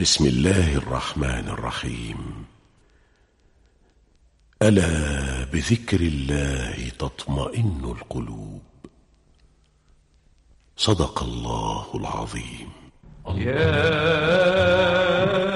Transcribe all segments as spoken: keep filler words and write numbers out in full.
بسم الله الرحمن الرحيم. ألا بذكر الله تطمئن القلوب. صدق الله العظيم. يا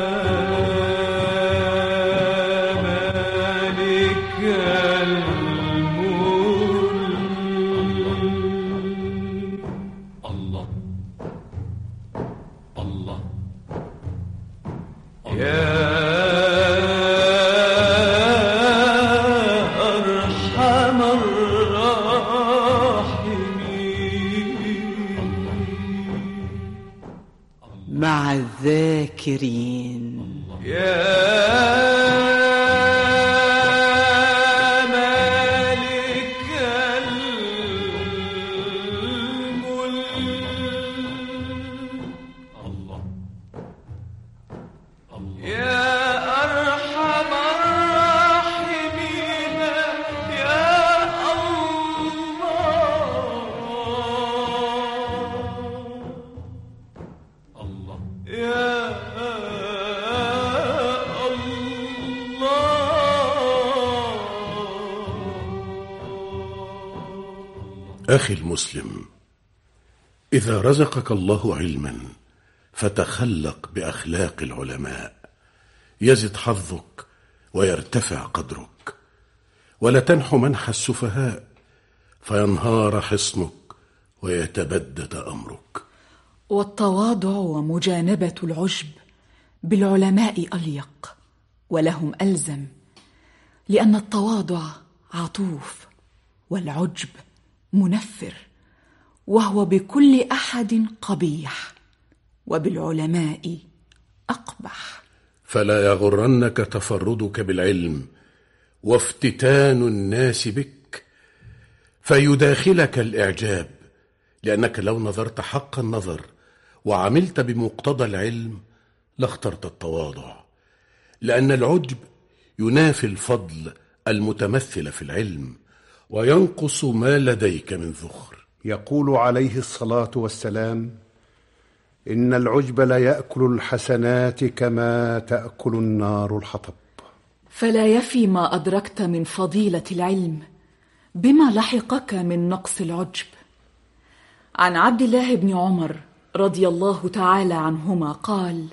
مع الذاكرين. يا مالك الملك. الله يا أرحم الراحمين. يا الله يا أخي المسلم، إذا رزقك الله علما فتخلق بأخلاق العلماء يزد حظك ويرتفع قدرك، ولا تنح منح السفهاء فينهار حصنك ويتبدد أمرك. والتواضع ومجانبة العجب بالعلماء أليق ولهم ألزم، لأن التواضع عطوف والعجب منفر، وهو بكل أحد قبيح وبالعلماء أقبح. فلا يغرنك تفردك بالعلم وافتتان الناس بك فيداخلك الإعجاب، لأنك لو نظرت حق النظر وعملت بمقتضى العلم لاخترت التواضع، لأن العجب ينافي الفضل المتمثل في العلم وينقص ما لديك من ذخر. يقول عليه الصلاة والسلام: إن العجب لا يأكل الحسنات كما تأكل النار الحطب. فلا يفي ما أدركت من فضيلة العلم بما لحقك من نقص العجب. عن عبد الله بن عمر رضي الله تعالى عنهما قال: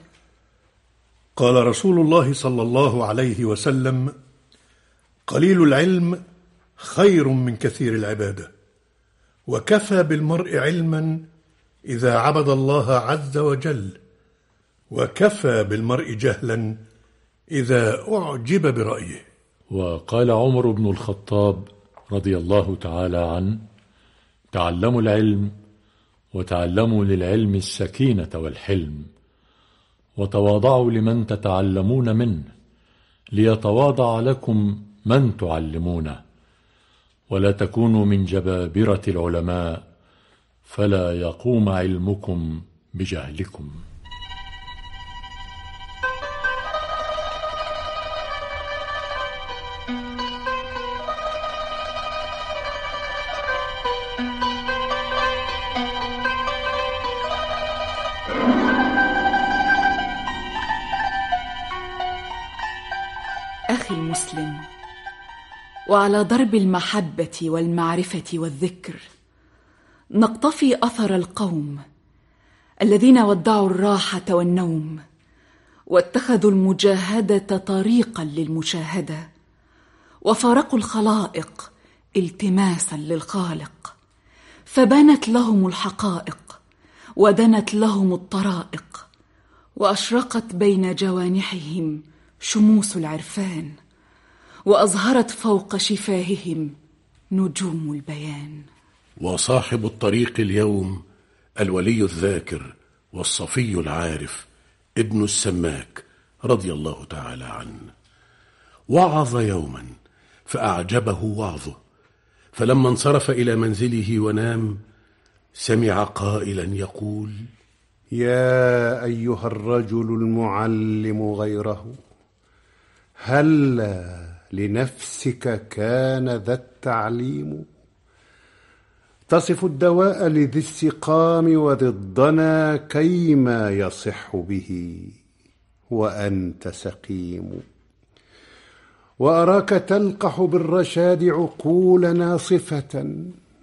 قال رسول الله صلى الله عليه وسلم: قليل العلم خير من كثير العبادة، وكفى بالمرء علما إذا عبد الله عز وجل، وكفى بالمرء جهلا إذا أعجب برأيه. وقال عمر بن الخطاب رضي الله تعالى عنه: تعلموا العلم وتعلموا للعلم السكينة والحلم، وتواضعوا لمن تتعلمون منه ليتواضع لكم من تعلمونه، ولا تكونوا من جبابرة العلماء فلا يقوم علمكم بجهلكم. أخي المسلم، وعلى ضرب المحبة والمعرفة والذكر نقتفي أثر القوم الذين ودعوا الراحة والنوم واتخذوا المجاهدة طريقا للمشاهدة، وفارقوا الخلائق التماسا للخالق، فبانت لهم الحقائق ودنت لهم الطرائق، وأشرقت بين جوانحهم شموس العرفان، وأظهرت فوق شفاههم نجوم البيان. وصاحب الطريق اليوم الولي الذاكر والصفي العارف ابن السماك رضي الله تعالى عنه، وعظ يوما فأعجبه وعظه، فلما انصرف إلى منزله ونام سمع قائلا يقول: يا أيها الرجل المعلم غيره، هلا لنفسك كان ذا التعليم، تصف الدواء لذي السقام وذي الضنا كيما يصح به، وأنت سقيم. وأراك تلقح بالرشاد عقول ناصفة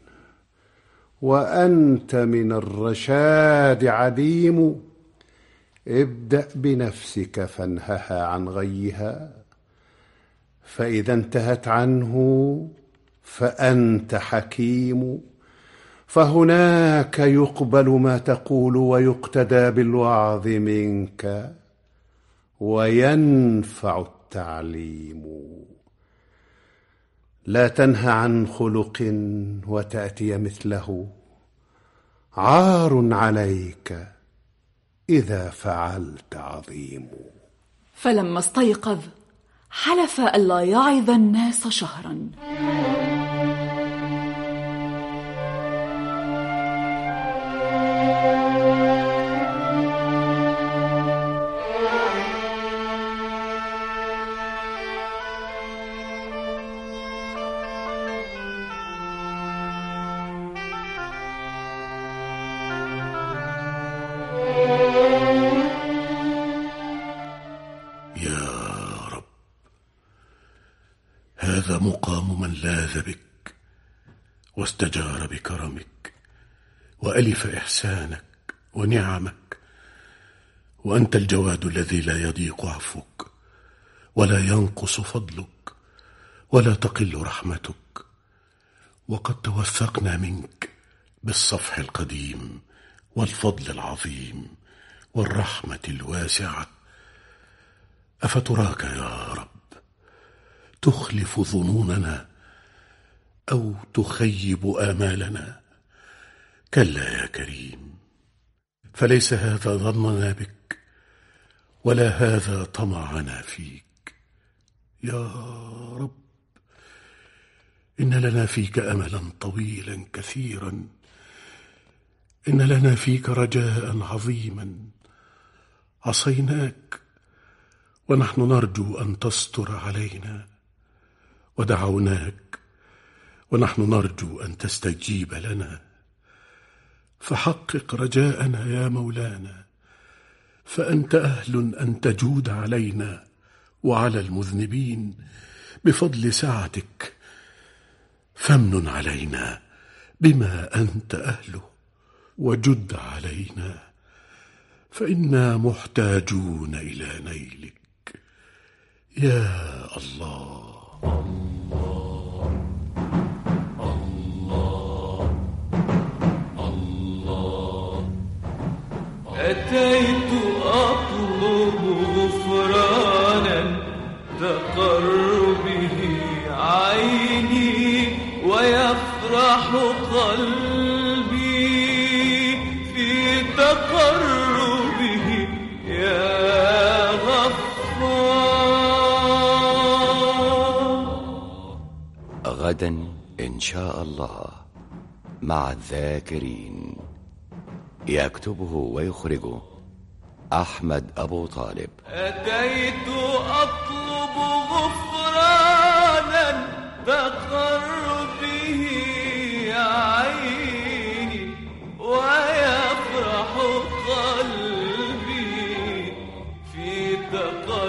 وأنت من الرشاد عديم. ابدأ بنفسك فانهها عن غيها، فإذا انتهت عنه فأنت حكيم. فهناك يقبل ما تقول ويقتدى بالوعظ منك وينفع التعليم. لا تنه عن خلق وتأتي مثله، عار عليك إذا فعلت عظيم. فلما استيقظ حلف ألا يعظ الناس شهرا. هذا مقام من لاذ بك واستجار بكرمك وألف إحسانك ونعمك، وأنت الجواد الذي لا يضيق عفوك ولا ينقص فضلك ولا تقل رحمتك. وقد توثقنا منك بالصفح القديم والفضل العظيم والرحمة الواسعة. أفتراك يا رب تخلف ظنوننا أو تخيب آمالنا؟ كلا يا كريم، فليس هذا ظننا بك ولا هذا طمعنا فيك. يا رب إن لنا فيك أملا طويلا كثيرا، إن لنا فيك رجاء عظيما. عصيناك ونحن نرجو أن تستر علينا، ودعوناك ونحن نرجو أن تستجيب لنا. فحقق رجاءنا يا مولانا، فأنت أهل أن تجود علينا وعلى المذنبين بفضل سعتك. فامنن علينا بما أنت أهله وجد علينا، فإنا محتاجون إلى نيلك يا الله. الله الله الله. أتيت أطلب غفرانا تقر به عيني ويفرح قلبي في تقربه يا غفار. غدا إن شاء الله مع الذاكرين. يكتبه ويخرجه أحمد أبو طالب. أتيت أطلب غفرانا تقر به عيني ويفرح قلبي في تقربه